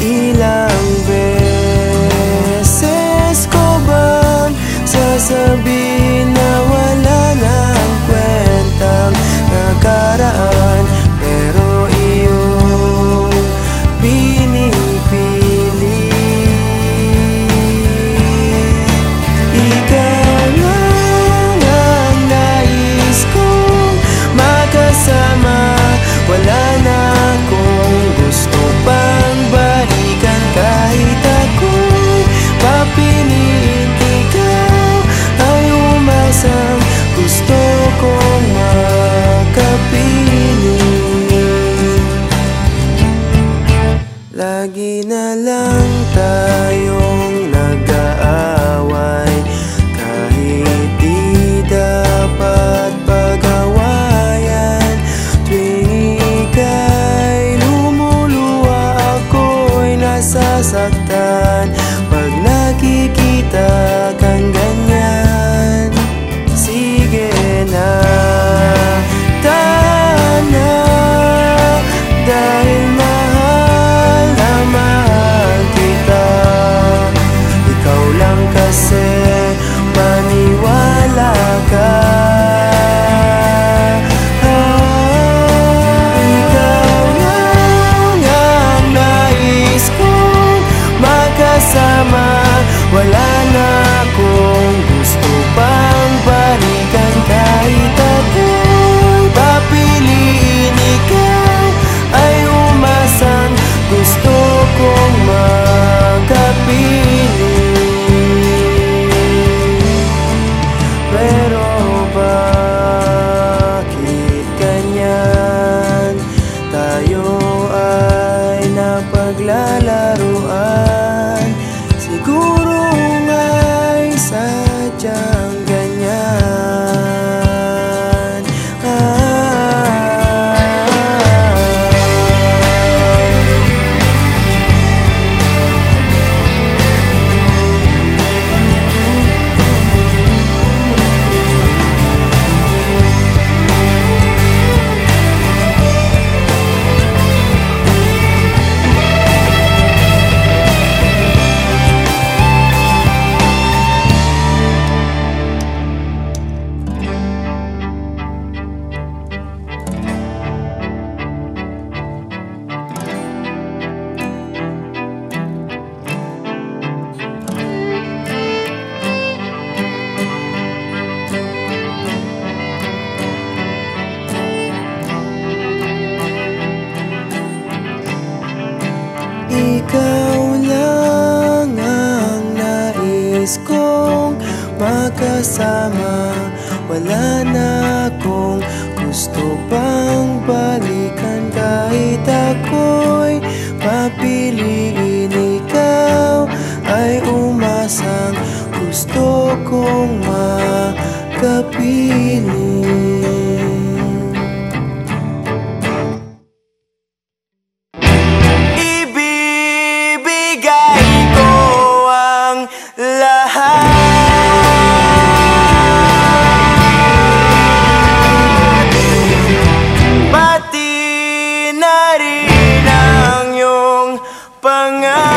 Ilang beses ko bang sasabihin na wala nang kwentang nakaraan, pero iyong pinipili. Ikaw lang ang nais kong makasama, wala na akong gusto pang balikan. Kahit ako'y papiliin, ikaw ay umasang gusto kong makapiling. Lagi na lang tayong nag-aaway, kahit di dapat pag-awayan. Tuwing ika'y lumuluwa, ako'y nasasaktan pag nakikita kang ganyan. Sige na, tahan na, dahil mahal na mahal kita. Ikaw lang kasi, maniwala ka. Ikaw lang ang nais kong makasama, wala na akong gusto pang balikan. Kahit ako'y papiliin, ikaw ay umasang gusto kong makapiling. Pero bakit ganyan? Tayo ay napaglalaruan, siguro nga'y sadyang ganyan. Ikaw lang ang nais kong makasama, wala na akong gusto pang balikan. Kahit ako'y papiliin, ikaw ay umasang gusto kong makapiling. Pati na rin ang iyong pangalan.